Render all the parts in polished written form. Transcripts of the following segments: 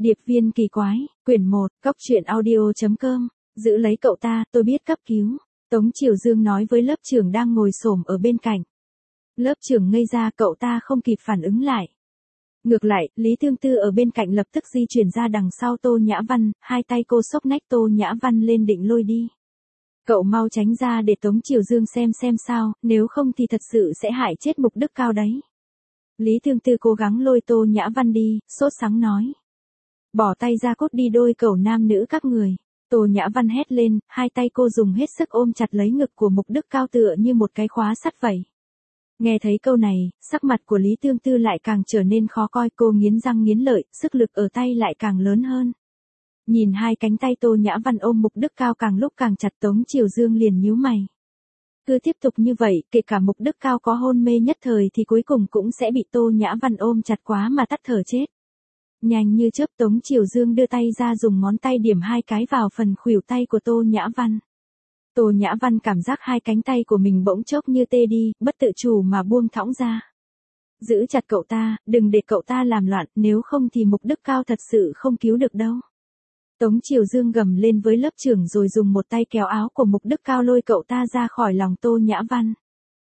Điệp viên kỳ quái, quyển 1, coctruyện.audio.com, giữ lấy cậu ta, tôi biết cấp cứu. Tống Triều Dương nói với lớp trưởng đang ngồi xổm ở bên cạnh. Lớp trưởng ngây ra, cậu ta không kịp phản ứng lại. Ngược lại, Lý Thương Tư ở bên cạnh lập tức di chuyển ra đằng sau Tô Nhã Văn, hai tay cô xốc nách Tô Nhã Văn lên định lôi đi. Cậu mau tránh ra để Tống Triều Dương xem sao, nếu không thì thật sự sẽ hại chết Mục Đức Cao đấy. Lý Thương Tư cố gắng lôi Tô Nhã Văn đi, sốt sắng nói. Bỏ tay ra cốt đi đôi cẩu nam nữ các người. Tô Nhã Văn hét lên, hai tay cô dùng hết sức ôm chặt lấy ngực của Mục Đức Cao tựa như một cái khóa sắt vậy. Nghe thấy câu này, sắc mặt của Lý Thương Tư lại càng trở nên khó coi, cô nghiến răng nghiến lợi, sức lực ở tay lại càng lớn hơn. Nhìn hai cánh tay Tô Nhã Văn ôm Mục Đức Cao càng lúc càng chặt, Tống Triều Dương liền nhíu mày. Cứ tiếp tục như vậy, kể cả Mục Đức Cao có hôn mê nhất thời thì cuối cùng cũng sẽ bị Tô Nhã Văn ôm chặt quá mà tắt thở chết. Nhanh như chớp Tống Triều Dương đưa tay ra dùng ngón tay điểm hai cái vào phần khuỷu tay của Tô Nhã Văn. Tô Nhã Văn cảm giác hai cánh tay của mình bỗng chốc như tê đi, bất tự chủ mà buông thõng ra. Giữ chặt cậu ta, đừng để cậu ta làm loạn, nếu không thì Mục Đức Cao thật sự không cứu được đâu. Tống Triều Dương gầm lên với lớp trưởng rồi dùng một tay kéo áo của Mục Đức Cao lôi cậu ta ra khỏi lòng Tô Nhã Văn.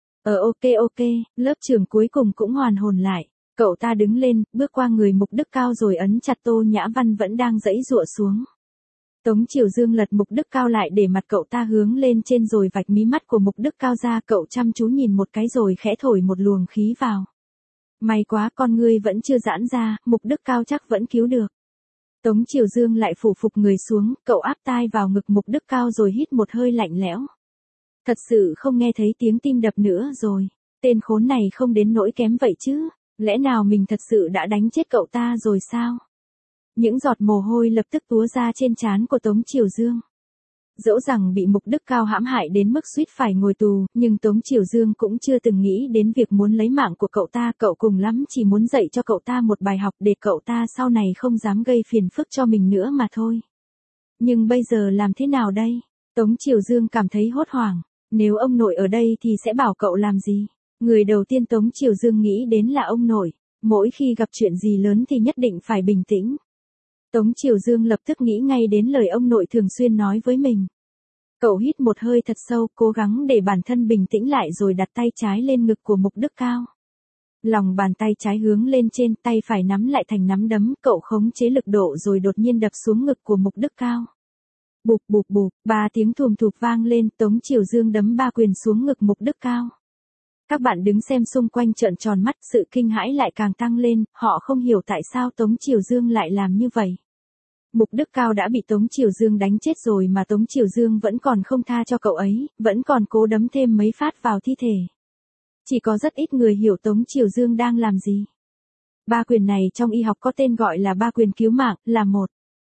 Ok, lớp trưởng cuối cùng cũng hoàn hồn lại. Cậu ta đứng lên, bước qua người Mục Đức Cao rồi ấn chặt Tô Nhã Văn vẫn đang giãy giụa xuống. Tống Triều Dương lật Mục Đức Cao lại để mặt cậu ta hướng lên trên rồi vạch mí mắt của Mục Đức Cao ra, cậu chăm chú nhìn một cái rồi khẽ thổi một luồng khí vào. May quá con ngươi vẫn chưa giãn ra, Mục Đức Cao chắc vẫn cứu được. Tống Triều Dương lại phủ phục người xuống, cậu áp tai vào ngực Mục Đức Cao rồi hít một hơi lạnh lẽo. Thật sự không nghe thấy tiếng tim đập nữa rồi. Tên khốn này không đến nỗi kém vậy chứ. Lẽ nào mình thật sự đã đánh chết cậu ta rồi sao? Những giọt mồ hôi lập tức túa ra trên trán của Tống Triều Dương. Dẫu rằng bị Mục Đức Cao hãm hại đến mức suýt phải ngồi tù, nhưng Tống Triều Dương cũng chưa từng nghĩ đến việc muốn lấy mạng của cậu ta, cậu cùng lắm chỉ muốn dạy cho cậu ta một bài học để cậu ta sau này không dám gây phiền phức cho mình nữa mà thôi. Nhưng bây giờ làm thế nào đây? Tống Triều Dương cảm thấy hốt hoảng, nếu ông nội ở đây thì sẽ bảo cậu làm gì? Người đầu tiên Tống Triều Dương nghĩ đến là ông nội, mỗi khi gặp chuyện gì lớn thì nhất định phải bình tĩnh. Tống Triều Dương lập tức nghĩ ngay đến lời ông nội thường xuyên nói với mình. Cậu hít một hơi thật sâu, cố gắng để bản thân bình tĩnh lại rồi đặt tay trái lên ngực của Mục Đức Cao. Lòng bàn tay trái hướng lên trên, tay phải nắm lại thành nắm đấm, cậu khống chế lực độ rồi đột nhiên đập xuống ngực của Mục Đức Cao. Bụp bụp bụp, 3 tiếng thùm thụp vang lên, Tống Triều Dương đấm 3 quyền xuống ngực Mục Đức Cao. Các bạn đứng xem xung quanh trợn tròn mắt, sự kinh hãi lại càng tăng lên, họ không hiểu tại sao Tống Triều Dương lại làm như vậy. Mục Đức Cao đã bị Tống Triều Dương đánh chết rồi mà Tống Triều Dương vẫn còn không tha cho cậu ấy, vẫn còn cố đấm thêm mấy phát vào thi thể. Chỉ có rất ít người hiểu Tống Triều Dương đang làm gì. 3 quyền này trong y học có tên gọi là 3 quyền cứu mạng, là một.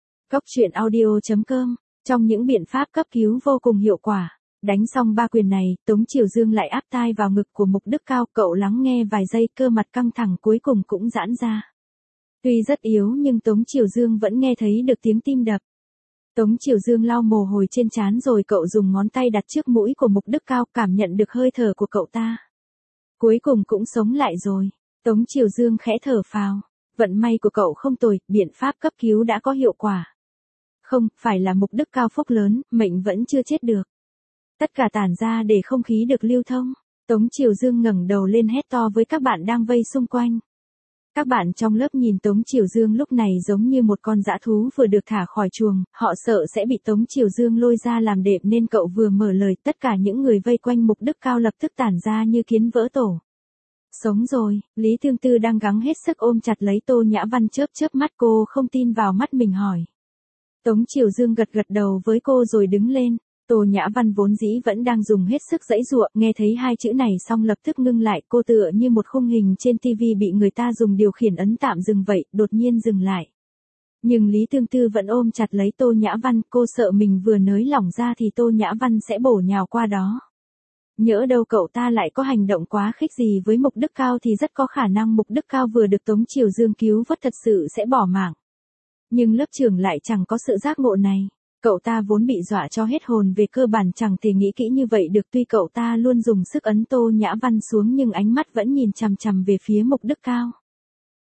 Coctruyện.audio.com, trong những biện pháp cấp cứu vô cùng hiệu quả. Đánh xong 3 quyền này, Tống Triều Dương lại áp tai vào ngực của Mục Đức Cao, cậu lắng nghe vài giây, cơ mặt căng thẳng cuối cùng cũng giãn ra. Tuy rất yếu nhưng Tống Triều Dương vẫn nghe thấy được tiếng tim đập. Tống Triều Dương lau mồ hôi trên trán rồi cậu dùng ngón tay đặt trước mũi của Mục Đức Cao, cảm nhận được hơi thở của cậu ta. Cuối cùng cũng sống lại rồi. Tống Triều Dương khẽ thở phào. Vận may của cậu không tồi, biện pháp cấp cứu đã có hiệu quả. Không, phải là Mục Đức Cao phúc lớn, mệnh vẫn chưa chết được. Tất cả tản ra để không khí được lưu thông. Tống Triều Dương ngẩng đầu lên hét to với các bạn đang vây xung quanh. Các bạn trong lớp nhìn Tống Triều Dương lúc này giống như một con dã thú vừa được thả khỏi chuồng, họ sợ sẽ bị Tống Triều Dương lôi ra làm đệm nên cậu vừa mở lời, tất cả những người vây quanh Mục Đức Cao lập tức tản ra như kiến vỡ tổ. Sống rồi, Lý Thương Tư đang gắng hết sức ôm chặt lấy Tô Nhã Văn, chớp mắt, cô không tin vào mắt mình hỏi. Tống Triều Dương gật đầu với cô rồi đứng lên. Tô Nhã Văn vốn dĩ vẫn đang dùng hết sức giãy giụa, nghe thấy hai chữ này xong lập tức ngưng lại, cô tựa như một khung hình trên TV bị người ta dùng điều khiển ấn tạm dừng vậy, đột nhiên dừng lại. Nhưng Lý Thương Tư vẫn ôm chặt lấy Tô Nhã Văn, cô sợ mình vừa nới lỏng ra thì Tô Nhã Văn sẽ bổ nhào qua đó. Nhỡ đâu cậu ta lại có hành động quá khích gì với Mục Đức Cao thì rất có khả năng Mục Đức Cao vừa được Tống Triều Dương cứu vớt thật sự sẽ bỏ mạng. Nhưng lớp trưởng lại chẳng có sự giác ngộ này. Cậu ta vốn bị dọa cho hết hồn, về cơ bản chẳng thể nghĩ kỹ như vậy được, tuy cậu ta luôn dùng sức ấn Tô Nhã Văn xuống nhưng ánh mắt vẫn nhìn chằm chằm về phía Mục Đức Cao.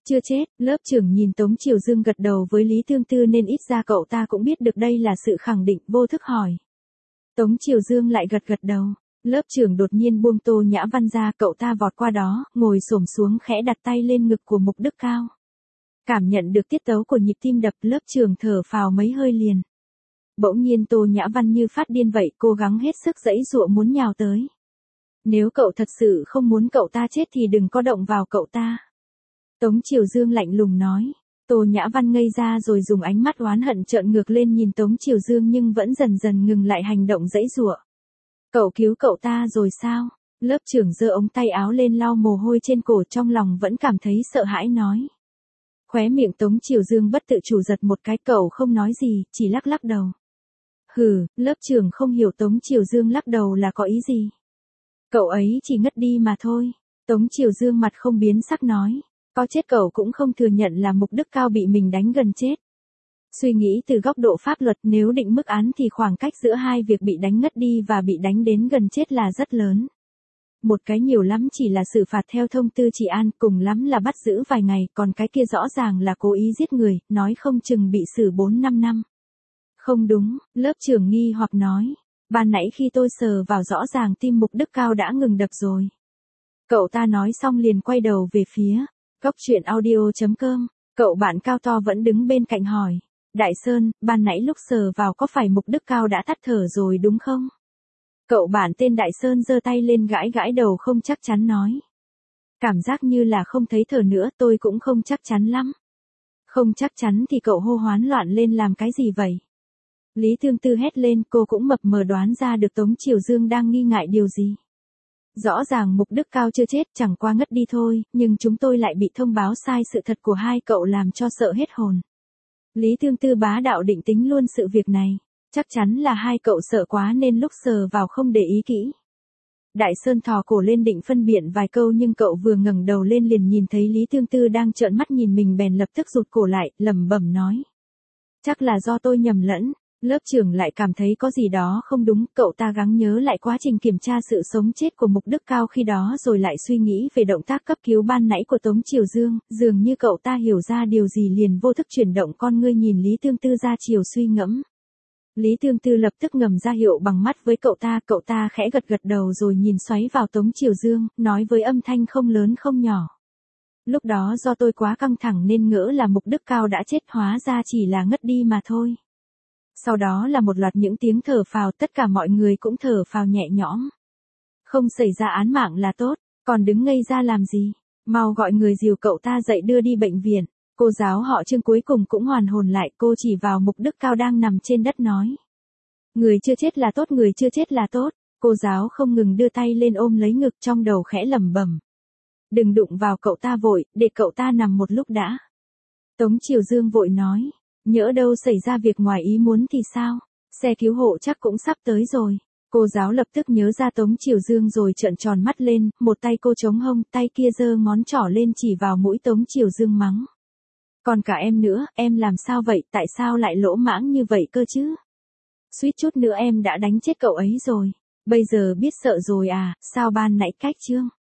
Chưa chết, lớp trưởng nhìn Tống Triều Dương gật đầu với Lý Thương Tư nên ít ra cậu ta cũng biết được đây là sự khẳng định, vô thức hỏi. Tống Triều Dương lại gật gật đầu. Lớp trưởng đột nhiên buông Tô Nhã Văn ra, cậu ta vọt qua đó, ngồi xổm xuống khẽ đặt tay lên ngực của Mục Đức Cao. Cảm nhận được tiết tấu của nhịp tim đập, lớp trưởng thở phào mấy hơi liền. Bỗng nhiên Tô Nhã Văn như phát điên vậy, cố gắng hết sức giãy giụa muốn nhào tới. Nếu cậu thật sự không muốn cậu ta chết thì đừng có động vào cậu ta. Tống Triều Dương lạnh lùng nói. Tô Nhã Văn ngây ra rồi dùng ánh mắt oán hận trợn ngược lên nhìn Tống Triều Dương nhưng vẫn dần dần ngừng lại hành động giãy giụa. Cậu cứu cậu ta rồi sao? Lớp trưởng giơ ống tay áo lên lau mồ hôi trên cổ, trong lòng vẫn cảm thấy sợ hãi nói. Khóe miệng Tống Triều Dương bất tự chủ giật một cái, cậu không nói gì, chỉ lắc lắc đầu. Hừ, lớp trưởng không hiểu Tống Triều Dương lắc đầu là có ý gì. Cậu ấy chỉ ngất đi mà thôi. Tống Triều Dương mặt không biến sắc nói. Có chết cậu cũng không thừa nhận là Mục Đức Cao bị mình đánh gần chết. Suy nghĩ từ góc độ pháp luật, nếu định mức án thì khoảng cách giữa hai việc bị đánh ngất đi và bị đánh đến gần chết là rất lớn. Một cái nhiều lắm chỉ là xử phạt theo thông tư trị an, cùng lắm là bắt giữ vài ngày, còn cái kia rõ ràng là cố ý giết người, nói không chừng bị xử 4-5 năm. Không đúng, lớp trưởng nghi hoặc nói. Ban nãy khi tôi sờ vào rõ ràng tim Mục Đức Cao đã ngừng đập rồi. Cậu ta nói xong liền quay đầu về phía Cốc Truyện Audio.com. Cậu bạn cao to vẫn đứng bên cạnh hỏi. Đại Sơn, ban nãy lúc sờ vào có phải Mục Đức Cao đã tắt thở rồi đúng không? Cậu bạn tên Đại Sơn giơ tay lên gãi gãi đầu không chắc chắn nói. Cảm giác như là không thấy thở nữa, tôi cũng không chắc chắn lắm. Không chắc chắn thì cậu hô hoán loạn lên làm cái gì vậy? Lý Thương Tư hét lên, cô cũng mập mờ đoán ra được Tống Triều Dương đang nghi ngại điều gì. Rõ ràng Mục Đức Cao chưa chết, chẳng qua ngất đi thôi, nhưng chúng tôi lại bị thông báo sai sự thật của hai cậu làm cho sợ hết hồn. Lý Thương Tư bá đạo định tính luôn sự việc này. Chắc chắn là hai cậu sợ quá nên lúc sờ vào không để ý kỹ. Đại Sơn thò cổ lên định phân biện vài câu nhưng cậu vừa ngẩng đầu lên liền nhìn thấy Lý Thương Tư đang trợn mắt nhìn mình bèn lập tức rụt cổ lại, lẩm bẩm nói. Chắc là do tôi nhầm lẫn. Lớp trưởng lại cảm thấy có gì đó không đúng, cậu ta gắng nhớ lại quá trình kiểm tra sự sống chết của Mục Đức Cao khi đó rồi lại suy nghĩ về động tác cấp cứu ban nãy của Tống Triều Dương, dường như cậu ta hiểu ra điều gì liền vô thức chuyển động con ngươi nhìn Lý Thương Tư ra chiều suy ngẫm. Lý Thương Tư lập tức ngầm ra hiệu bằng mắt với cậu ta khẽ gật gật đầu rồi nhìn xoáy vào Tống Triều Dương, nói với âm thanh không lớn không nhỏ. Lúc đó do tôi quá căng thẳng nên ngỡ là Mục Đức Cao đã chết, hóa ra chỉ là ngất đi mà thôi. Sau đó là một loạt những tiếng thở phào, tất cả mọi người cũng thở phào nhẹ nhõm. Không xảy ra án mạng là tốt, còn đứng ngây ra làm gì, mau gọi người dìu cậu ta dậy đưa đi bệnh viện. Cô giáo họ Trương cuối cùng cũng hoàn hồn lại, cô chỉ vào Mục Đức Cao đang nằm trên đất nói. Người chưa chết là tốt, người chưa chết là tốt. Cô giáo không ngừng đưa tay lên ôm lấy ngực, trong đầu khẽ lẩm bẩm. Đừng đụng vào cậu ta vội, để cậu ta nằm một lúc đã. Tống Triều Dương vội nói. Nhỡ đâu xảy ra việc ngoài ý muốn thì sao? Xe cứu hộ chắc cũng sắp tới rồi. Cô giáo lập tức nhớ ra Tống Triều Dương rồi trợn tròn mắt lên, một tay cô chống hông, tay kia giơ ngón trỏ lên chỉ vào mũi Tống Triều Dương mắng. Còn cả em nữa, em làm sao vậy, tại sao lại lỗ mãng như vậy cơ chứ? Suýt chút nữa em đã đánh chết cậu ấy rồi. Bây giờ biết sợ rồi à, sao ban nãy cách chương?